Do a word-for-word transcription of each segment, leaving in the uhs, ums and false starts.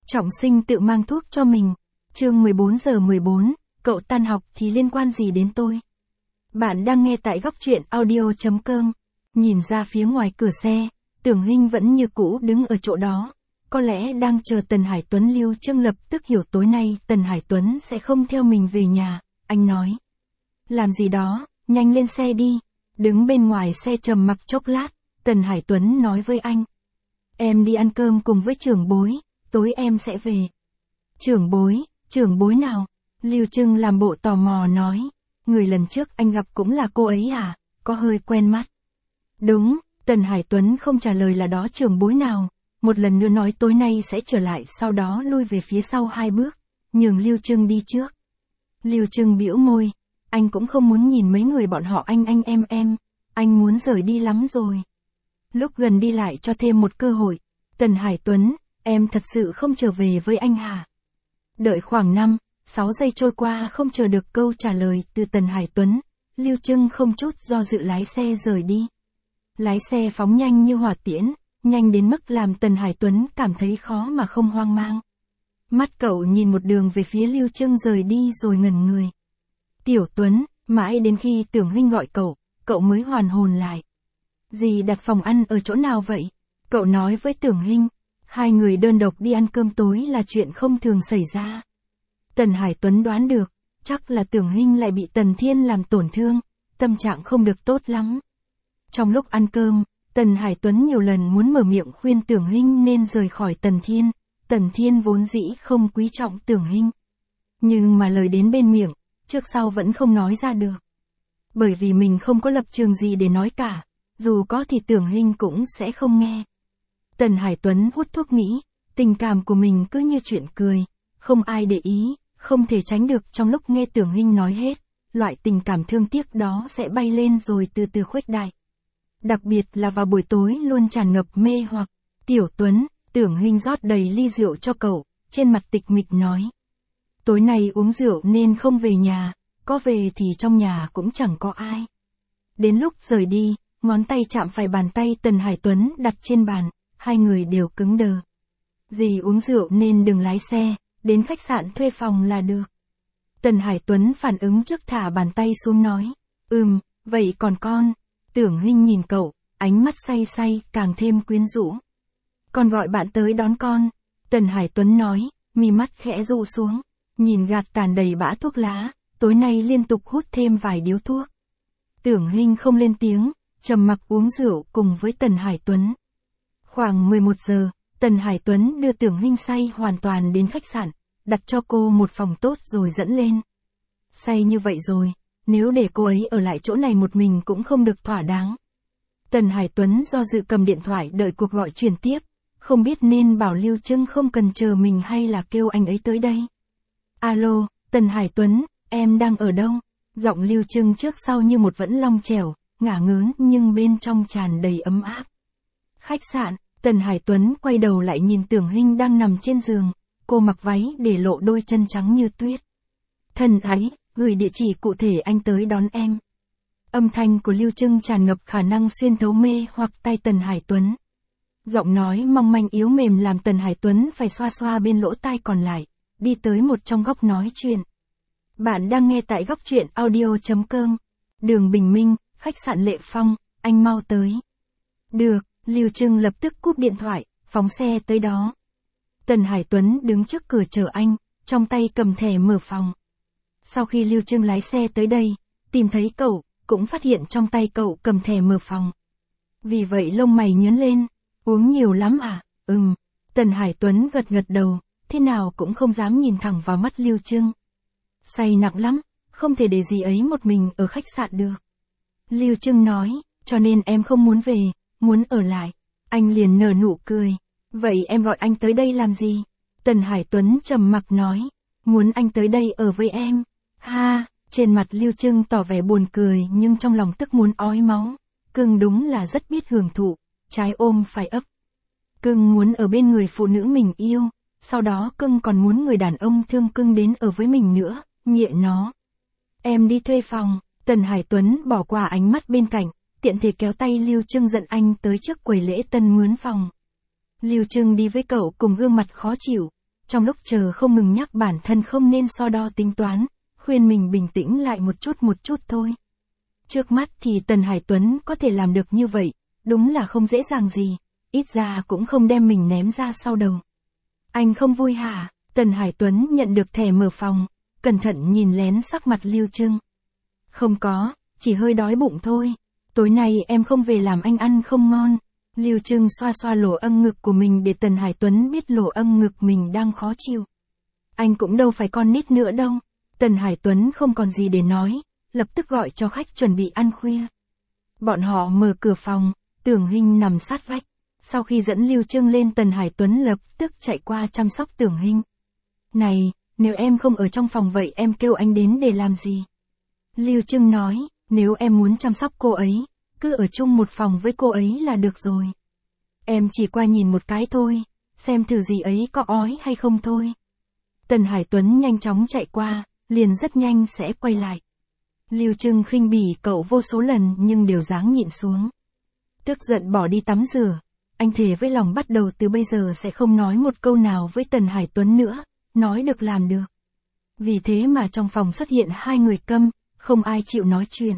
Trọng Sinh tự mang thuốc cho mình. Chương mười bốn giờ mười bốn, cậu tan học thì liên quan gì đến tôi? Bạn đang nghe tại góc truyện audio chấm com. Nhìn ra phía ngoài cửa xe, Tưởng Hinh vẫn như cũ đứng ở chỗ đó. Có lẽ đang chờ Tần Hải Tuấn. Lưu Trương lập tức hiểu tối nay Tần Hải Tuấn sẽ không theo mình về nhà. Anh nói: làm gì đó, nhanh lên xe đi. Đứng bên ngoài xe trầm mặc chốc lát, Tần Hải Tuấn nói với anh: em đi ăn cơm cùng với trưởng bối, tối em sẽ về. Trưởng bối, trưởng bối nào? Lưu Trương làm bộ tò mò nói: người lần trước anh gặp cũng là cô ấy à, có hơi quen mắt. Đúng, Tần Hải Tuấn không trả lời là đó trưởng bối nào, một lần nữa nói tối nay sẽ trở lại, sau đó lui về phía sau hai bước, nhường Lưu Trương đi trước. Lưu Trương bĩu môi, anh cũng không muốn nhìn mấy người bọn họ anh anh em em, anh muốn rời đi lắm rồi. Lúc gần đi lại cho thêm một cơ hội. Tần Hải Tuấn, em thật sự không trở về với anh hả? Đợi khoảng năm, sáu giây trôi qua không chờ được câu trả lời từ Tần Hải Tuấn, Lưu Trương không chút do dự lái xe rời đi. Lái xe phóng nhanh như hỏa tiễn, nhanh đến mức làm Tần Hải Tuấn cảm thấy khó mà không hoang mang. Mắt cậu nhìn một đường về phía Lưu Trương rời đi rồi ngẩn người. Tiểu Tuấn, mãi đến khi Tưởng Hinh gọi cậu, cậu mới hoàn hồn lại. Dì đặt phòng ăn ở chỗ nào vậy? Cậu nói với Tưởng Hinh. Hai người đơn độc đi ăn cơm tối là chuyện không thường xảy ra. Tần Hải Tuấn đoán được, chắc là Tưởng Hinh lại bị Tần Thiên làm tổn thương, tâm trạng không được tốt lắm. Trong lúc ăn cơm, Tần Hải Tuấn nhiều lần muốn mở miệng khuyên Tưởng Hinh nên rời khỏi Tần Thiên. Tần Thiên vốn dĩ không quý trọng Tưởng Hinh. Nhưng mà lời đến bên miệng, trước sau vẫn không nói ra được. Bởi vì mình không có lập trường gì để nói cả, dù có thì Tưởng Hinh cũng sẽ không nghe. Tần Hải Tuấn hút thuốc nghĩ, tình cảm của mình cứ như chuyện cười, không ai để ý, không thể tránh được trong lúc nghe Tưởng Hinh nói hết, loại tình cảm thương tiếc đó sẽ bay lên rồi từ từ khuếch đại. Đặc biệt là vào buổi tối luôn tràn ngập mê hoặc. Tiểu Tuấn, Tưởng Hinh rót đầy ly rượu cho cậu, trên mặt tịch mịch nói: tối nay uống rượu nên không về nhà, có về thì trong nhà cũng chẳng có ai. Đến lúc rời đi, ngón tay chạm phải bàn tay Tần Hải Tuấn đặt trên bàn, hai người đều cứng đờ. Dì uống rượu nên đừng lái xe, đến khách sạn thuê phòng là được. Tần Hải Tuấn phản ứng trước thả bàn tay xuống nói: ừm, vậy còn con? Tưởng Hinh nhìn cậu, ánh mắt say say càng thêm quyến rũ. Con gọi bạn tới đón con. Tần Hải Tuấn nói, mi mắt khẽ rụ xuống, nhìn gạt tàn đầy bã thuốc lá, tối nay liên tục hút thêm vài điếu thuốc. Tưởng Hinh không lên tiếng, trầm mặc uống rượu cùng với Tần Hải Tuấn. Khoảng mười một giờ, Tần Hải Tuấn đưa Tưởng Hinh say hoàn toàn đến khách sạn, đặt cho cô một phòng tốt rồi dẫn lên. Say như vậy rồi, nếu để cô ấy ở lại chỗ này một mình cũng không được thỏa đáng. Tần Hải Tuấn do dự cầm điện thoại đợi cuộc gọi truyền tiếp, không biết nên bảo Lưu Trương không cần chờ mình hay là kêu anh ấy tới đây. Alo, Tần Hải Tuấn, em đang ở đâu? Giọng Lưu Trương trước sau như một vẫn long trẻo, ngả ngớn nhưng bên trong tràn đầy ấm áp. Khách sạn, Tần Hải Tuấn quay đầu lại nhìn Tưởng Hinh đang nằm trên giường, cô mặc váy để lộ đôi chân trắng như tuyết. Thân ái, gửi địa chỉ cụ thể anh tới đón em. Âm thanh của Lưu Trương tràn ngập khả năng xuyên thấu mê hoặc tay Tần Hải Tuấn. Giọng nói mong manh yếu mềm làm Tần Hải Tuấn phải xoa xoa bên lỗ tai còn lại, đi tới một trong góc nói chuyện. Bạn đang nghe tại góc truyện audio chấm com. Đường Bình Minh, khách sạn Lệ Phong, anh mau tới. Được, Lưu Trương lập tức cúp điện thoại, phóng xe tới đó. Tần Hải Tuấn đứng trước cửa chờ anh, trong tay cầm thẻ mở phòng. Sau khi Lưu Trương lái xe tới đây, tìm thấy cậu, cũng phát hiện trong tay cậu cầm thẻ mở phòng. Vì vậy lông mày nhướng lên, uống nhiều lắm à? Ừm. Tần Hải Tuấn gật gật đầu, thế nào cũng không dám nhìn thẳng vào mắt Lưu Trương. Say nặng lắm, không thể để gì ấy một mình ở khách sạn được. Lưu Trương nói, cho nên em không muốn về, muốn ở lại. Anh liền nở nụ cười. Vậy em gọi anh tới đây làm gì? Tần Hải Tuấn trầm mặc nói, muốn anh tới đây ở với em. Ha, trên mặt Lưu Trương tỏ vẻ buồn cười nhưng trong lòng tức muốn ói máu. Cưng đúng là rất biết hưởng thụ, trái ôm phải ấp. Cưng muốn ở bên người phụ nữ mình yêu, sau đó cưng còn muốn người đàn ông thương cưng đến ở với mình nữa, nghiện nó. Em đi thuê phòng. Tần Hải Tuấn bỏ qua ánh mắt bên cạnh, tiện thể kéo tay Lưu Trương dẫn anh tới trước quầy lễ tân mướn phòng. Lưu Trương đi với cậu cùng gương mặt khó chịu, trong lúc chờ không ngừng nhắc bản thân không nên so đo tính toán, khuyên mình bình tĩnh lại một chút một chút thôi. Trước mắt thì Tần Hải Tuấn có thể làm được như vậy, đúng là không dễ dàng gì, ít ra cũng không đem mình ném ra sau đầu. Anh không vui hả? Tần Hải Tuấn nhận được thẻ mở phòng, cẩn thận nhìn lén sắc mặt Lưu Trưng. Không có, chỉ hơi đói bụng thôi, tối nay em không về làm anh ăn không ngon. Lưu Trưng xoa xoa lỗ âm ngực của mình để Tần Hải Tuấn biết lỗ âm ngực mình đang khó chịu. Anh cũng đâu phải con nít nữa đâu. Tần Hải Tuấn không còn gì để nói, lập tức gọi cho khách chuẩn bị ăn khuya. Bọn họ mở cửa phòng, Tưởng Hinh nằm sát vách. Sau khi dẫn Lưu Trưng lên, Tần Hải Tuấn lập tức chạy qua chăm sóc Tưởng Hinh. Này, nếu em không ở trong phòng vậy em kêu anh đến để làm gì? Lưu Trưng nói, nếu em muốn chăm sóc cô ấy, cứ ở chung một phòng với cô ấy là được rồi. Em chỉ qua nhìn một cái thôi, xem thử gì ấy có ói hay không thôi. Tần Hải Tuấn nhanh chóng chạy qua, liền rất nhanh sẽ quay lại. Lưu Trưng khinh bỉ cậu vô số lần nhưng đều dáng nhịn xuống. Tức giận bỏ đi tắm rửa, anh thề với lòng bắt đầu từ bây giờ sẽ không nói một câu nào với Tần Hải Tuấn nữa, nói được làm được. Vì thế mà trong phòng xuất hiện hai người câm, không ai chịu nói chuyện.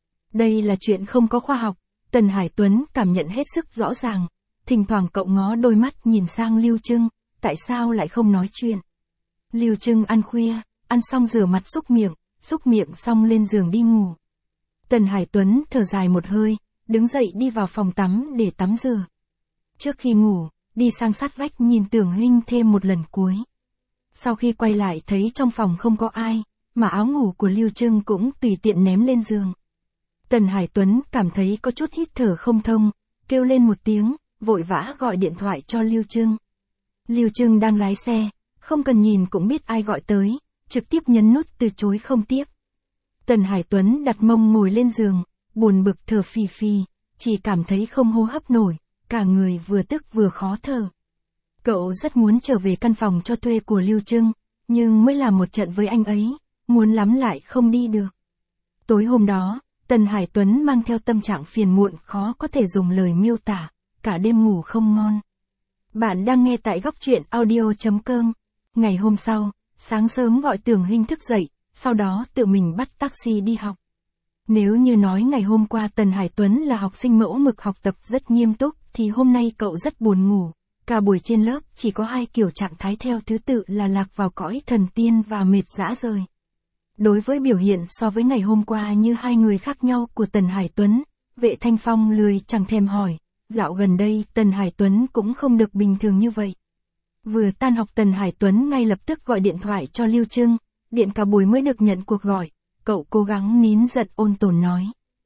Đây là chuyện không có khoa học, Tần Hải Tuấn cảm nhận hết sức rõ ràng, thỉnh thoảng cậu ngó đôi mắt nhìn sang Lưu Trưng, tại sao lại không nói chuyện. Lưu Trưng ăn khuya, ăn xong rửa mặt xúc miệng, xúc miệng xong lên giường đi ngủ. Tần Hải Tuấn thở dài một hơi, đứng dậy đi vào phòng tắm để tắm rửa. Trước khi ngủ, đi sang sát vách nhìn Tưởng Hinh thêm một lần cuối. Sau khi quay lại thấy trong phòng không có ai, mà áo ngủ của Lưu Trưng cũng tùy tiện ném lên giường. Tần Hải Tuấn cảm thấy có chút hít thở không thông, kêu lên một tiếng, vội vã gọi điện thoại cho Lưu Trưng. Lưu Trưng đang lái xe, không cần nhìn cũng biết ai gọi tới, trực tiếp nhấn nút từ chối không tiếp. Tần Hải Tuấn đặt mông ngồi lên giường, buồn bực thở phì phì, chỉ cảm thấy không hô hấp nổi, cả người vừa tức vừa khó thở. Cậu rất muốn trở về căn phòng cho thuê của Lưu Trưng, nhưng mới làm một trận với anh ấy, muốn lắm lại không đi được. Tối hôm đó, Tần Hải Tuấn mang theo tâm trạng phiền muộn khó có thể dùng lời miêu tả, cả đêm ngủ không ngon. Bạn đang nghe tại góc truyện audio chấm com. Ngày hôm sau, sáng sớm gọi Tưởng Hinh thức dậy, sau đó tự mình bắt taxi đi học. Nếu như nói ngày hôm qua Tần Hải Tuấn là học sinh mẫu mực học tập rất nghiêm túc, thì hôm nay cậu rất buồn ngủ. Cả buổi trên lớp chỉ có hai kiểu trạng thái theo thứ tự là lạc vào cõi thần tiên và mệt rã rời. Đối với biểu hiện so với ngày hôm qua như hai người khác nhau của Tần Hải Tuấn, Vệ Thanh Phong lười chẳng thèm hỏi, dạo gần đây Tần Hải Tuấn cũng không được bình thường như vậy. Vừa tan học Tần Hải Tuấn ngay lập tức gọi điện thoại cho Lưu Trưng, điện cả buổi mới được nhận cuộc gọi, cậu cố gắng nín giận ôn tồn nói.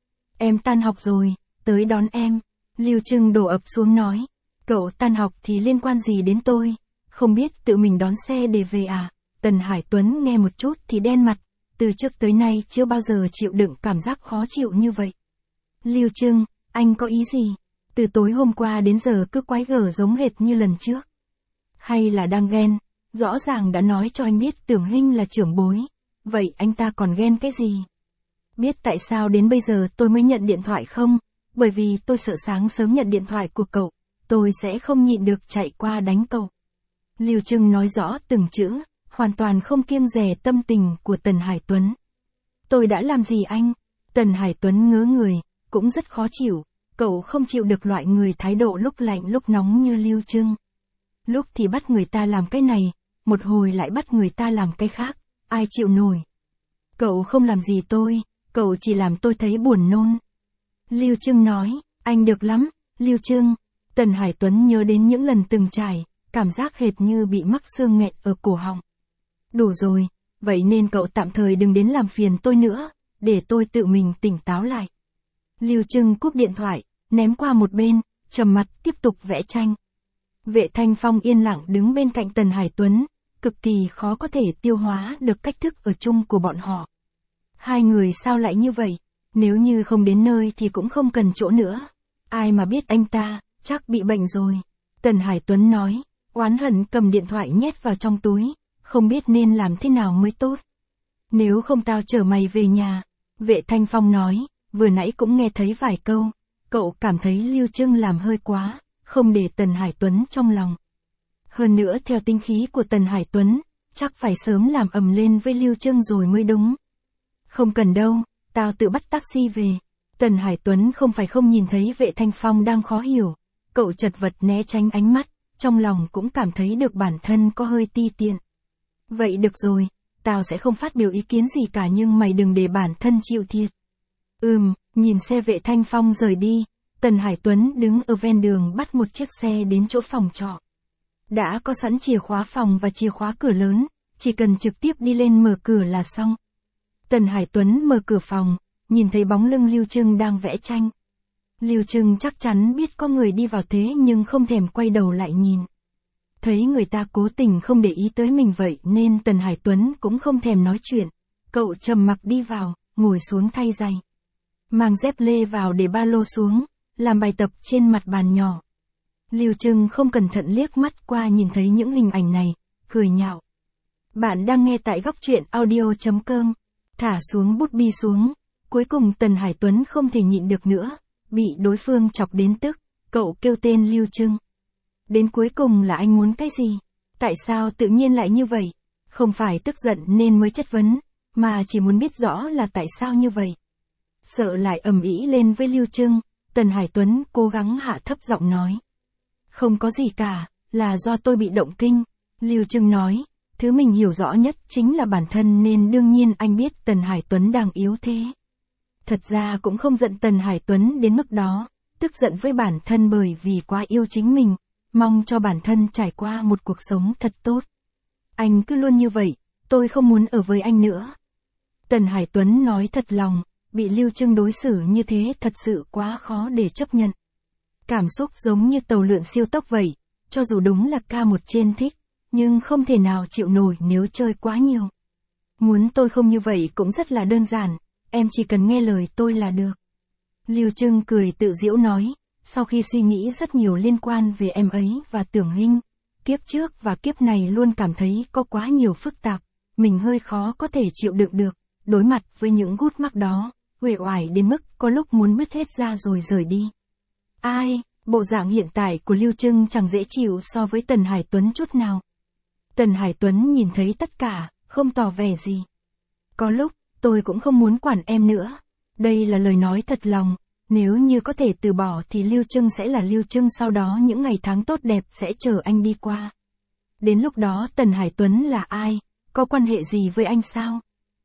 Em tan học rồi, tới đón em. Lưu Trưng đổ ập xuống nói, cậu tan học thì liên quan gì đến tôi, không biết tự mình đón xe để về à? Tần Hải Tuấn nghe một chút thì đen mặt, từ trước tới nay chưa bao giờ chịu đựng cảm giác khó chịu như vậy. Lưu Trưng, anh có ý gì? Từ tối hôm qua đến giờ cứ quái gở giống hệt như lần trước. Hay là đang ghen? Rõ ràng đã nói cho anh biết Tưởng Hinh là trưởng bối, vậy anh ta còn ghen cái gì? Biết tại sao đến bây giờ tôi mới nhận điện thoại không? Bởi vì tôi sợ sáng sớm nhận điện thoại của cậu, tôi sẽ không nhịn được chạy qua đánh cậu. Lưu Trưng nói rõ từng chữ, hoàn toàn không kiêng dè tâm tình của Tần Hải Tuấn. Tôi đã làm gì anh? Tần Hải Tuấn ngớ người, cũng rất khó chịu, cậu không chịu được loại người thái độ lúc lạnh lúc nóng như Lưu Trưng. Lúc thì bắt người ta làm cái này, một hồi lại bắt người ta làm cái khác, ai chịu nổi. Cậu không làm gì tôi, cậu chỉ làm tôi thấy buồn nôn. Lưu Trưng nói, anh được lắm, Lưu Trưng. Tần Hải Tuấn nhớ đến những lần từng trải, cảm giác hệt như bị mắc xương nghẹt ở cổ họng. Đủ rồi, vậy nên cậu tạm thời đừng đến làm phiền tôi nữa, để tôi tự mình tỉnh táo lại. Lưu Trưng cúp điện thoại, ném qua một bên, trầm mặt tiếp tục vẽ tranh. Vệ Thanh Phong yên lặng đứng bên cạnh Tần Hải Tuấn, cực kỳ khó có thể tiêu hóa được cách thức ở chung của bọn họ. Hai người sao lại như vậy, nếu như không đến nơi thì cũng không cần chỗ nữa. Ai mà biết anh ta, chắc bị bệnh rồi. Tần Hải Tuấn nói, oán hận cầm điện thoại nhét vào trong túi, không biết nên làm thế nào mới tốt. Nếu không tao chở mày về nhà. Vệ Thanh Phong nói, vừa nãy cũng nghe thấy vài câu, cậu cảm thấy Lưu Trưng làm hơi quá, không để Tần Hải Tuấn trong lòng. Hơn nữa theo tính khí của Tần Hải Tuấn, chắc phải sớm làm ầm lên với Lưu Trưng rồi mới đúng. Không cần đâu, tao tự bắt taxi về. Tần Hải Tuấn không phải không nhìn thấy Vệ Thanh Phong đang khó hiểu. Cậu chật vật né tránh ánh mắt, trong lòng cũng cảm thấy được bản thân có hơi ti tiện. Vậy được rồi, tao sẽ không phát biểu ý kiến gì cả nhưng mày đừng để bản thân chịu thiệt. Ừm, nhìn xe Vệ Thanh Phong rời đi, Tần Hải Tuấn đứng ở ven đường bắt một chiếc xe đến chỗ phòng trọ. Đã có sẵn chìa khóa phòng và chìa khóa cửa lớn, chỉ cần trực tiếp đi lên mở cửa là xong. Tần Hải Tuấn mở cửa phòng, nhìn thấy bóng lưng Lưu Trưng đang vẽ tranh. Lưu Trưng chắc chắn biết có người đi vào thế nhưng không thèm quay đầu lại nhìn. Thấy người ta cố tình không để ý tới mình vậy nên Tần Hải Tuấn cũng không thèm nói chuyện. Cậu trầm mặc đi vào, ngồi xuống thay giày. Mang dép lê vào để ba lô xuống, làm bài tập trên mặt bàn nhỏ. Lưu Trưng không cẩn thận liếc mắt qua nhìn thấy những hình ảnh này, cười nhạo. Bạn đang nghe tại góc truyện audio chấm com. Thả xuống bút bi xuống, cuối cùng Tần Hải Tuấn không thể nhịn được nữa, bị đối phương chọc đến tức, cậu kêu tên Lưu Trưng. Đến cuối cùng là anh muốn cái gì? Tại sao tự nhiên lại như vậy? Không phải tức giận nên mới chất vấn, mà chỉ muốn biết rõ là tại sao như vậy. Sợ lại ầm ĩ lên với Lưu Trưng, Tần Hải Tuấn cố gắng hạ thấp giọng nói. Không có gì cả, là do tôi bị động kinh. Lưu Trưng nói, thứ mình hiểu rõ nhất chính là bản thân nên đương nhiên anh biết Tần Hải Tuấn đang yếu thế. Thật ra cũng không giận Tần Hải Tuấn đến mức đó, tức giận với bản thân bởi vì quá yêu chính mình, mong cho bản thân trải qua một cuộc sống thật tốt. Anh cứ luôn như vậy, tôi không muốn ở với anh nữa. Tần Hải Tuấn nói thật lòng, bị Lưu Trưng đối xử như thế thật sự quá khó để chấp nhận. Cảm xúc giống như tàu lượn siêu tốc vậy, cho dù đúng là ca một trên thích, nhưng không thể nào chịu nổi nếu chơi quá nhiều. Muốn tôi không như vậy cũng rất là đơn giản, em chỉ cần nghe lời tôi là được. Lưu Trưng cười tự giễu nói, sau khi suy nghĩ rất nhiều liên quan về em ấy và Tưởng Hinh, kiếp trước và kiếp này luôn cảm thấy có quá nhiều phức tạp, mình hơi khó có thể chịu đựng được, đối mặt với những gút mắc đó, uể oải đến mức có lúc muốn bứt hết ra rồi rời đi. Ai, bộ dạng hiện tại của Lưu Trưng chẳng dễ chịu so với Tần Hải Tuấn chút nào. Tần Hải Tuấn nhìn thấy tất cả, không tỏ vẻ gì. Có lúc, tôi cũng không muốn quản em nữa. Đây là lời nói thật lòng, nếu như có thể từ bỏ thì Lưu Trưng sẽ là Lưu Trưng, sau đó những ngày tháng tốt đẹp sẽ chờ anh đi qua. Đến lúc đó Tần Hải Tuấn là ai, có quan hệ gì với anh sao?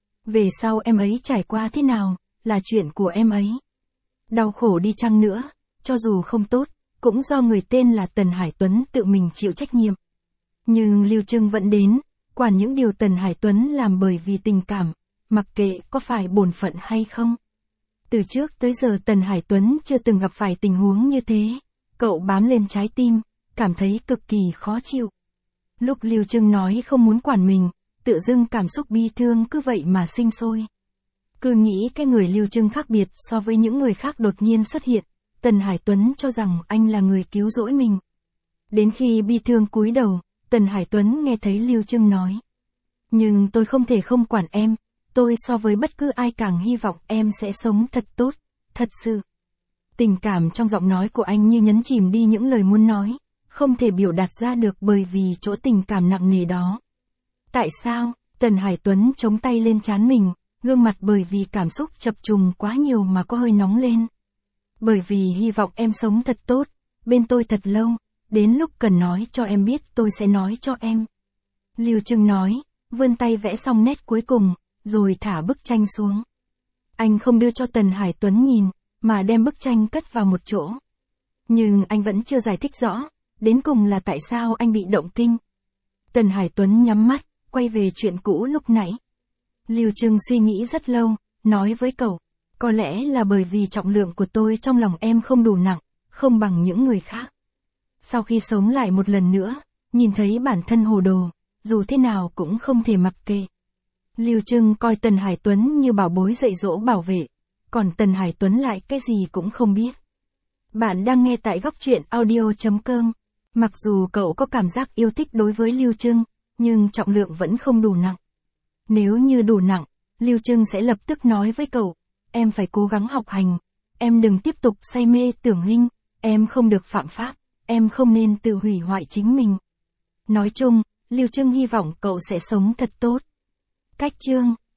Về sau em ấy trải qua thế nào, là chuyện của em ấy. Đau khổ đi chăng nữa, cho dù không tốt, cũng do người tên là Tần Hải Tuấn tự mình chịu trách nhiệm. Nhưng Lưu Trưng vẫn đến, quản những điều Tần Hải Tuấn làm bởi vì tình cảm, mặc kệ có phải bổn phận hay không. Từ trước tới giờ Tần Hải Tuấn chưa từng gặp phải tình huống như thế, cậu bám lên trái tim, cảm thấy cực kỳ khó chịu. Lúc Lưu Trưng nói không muốn quản mình, tự dưng cảm xúc bi thương cứ vậy mà sinh sôi. Cứ nghĩ cái người Lưu Trưng khác biệt so với những người khác đột nhiên xuất hiện, Tần Hải Tuấn cho rằng anh là người cứu rỗi mình. Đến khi bi thương cúi đầu, Tần Hải Tuấn nghe thấy Lưu Trưng nói. Nhưng tôi không thể không quản em, tôi so với bất cứ ai càng hy vọng em sẽ sống thật tốt, thật sự. Tình cảm trong giọng nói của anh như nhấn chìm đi những lời muốn nói, không thể biểu đạt ra được bởi vì chỗ tình cảm nặng nề đó. Tại sao? Tần Hải Tuấn chống tay lên trán mình, gương mặt bởi vì cảm xúc chập trùng quá nhiều mà có hơi nóng lên. Bởi vì hy vọng em sống thật tốt, bên tôi thật lâu, đến lúc cần nói cho em biết tôi sẽ nói cho em. Lưu Trưng nói, vươn tay vẽ xong nét cuối cùng, rồi thả bức tranh xuống. Anh không đưa cho Tần Hải Tuấn nhìn, mà đem bức tranh cất vào một chỗ. Nhưng anh vẫn chưa giải thích rõ, đến cùng là tại sao anh bị động kinh. Tần Hải Tuấn nhắm mắt, quay về chuyện cũ lúc nãy. Lưu Trưng suy nghĩ rất lâu, nói với cậu, có lẽ là bởi vì trọng lượng của tôi trong lòng em không đủ nặng, không bằng những người khác. Sau khi sống lại một lần nữa, nhìn thấy bản thân hồ đồ, dù thế nào cũng không thể mặc kệ. Lưu Trưng coi Tần Hải Tuấn như bảo bối dạy dỗ bảo vệ, còn Tần Hải Tuấn lại cái gì cũng không biết. Bạn đang nghe tại góc truyện audio chấm com. Mặc dù cậu có cảm giác yêu thích đối với Lưu Trưng, nhưng trọng lượng vẫn không đủ nặng. Nếu như đủ nặng, Lưu Trưng sẽ lập tức nói với cậu, em phải cố gắng học hành, em đừng tiếp tục say mê Tưởng Hinh, em không được phạm pháp, em không nên tự hủy hoại chính mình. Nói chung, Lưu Trưng hy vọng cậu sẽ sống thật tốt. Cách chương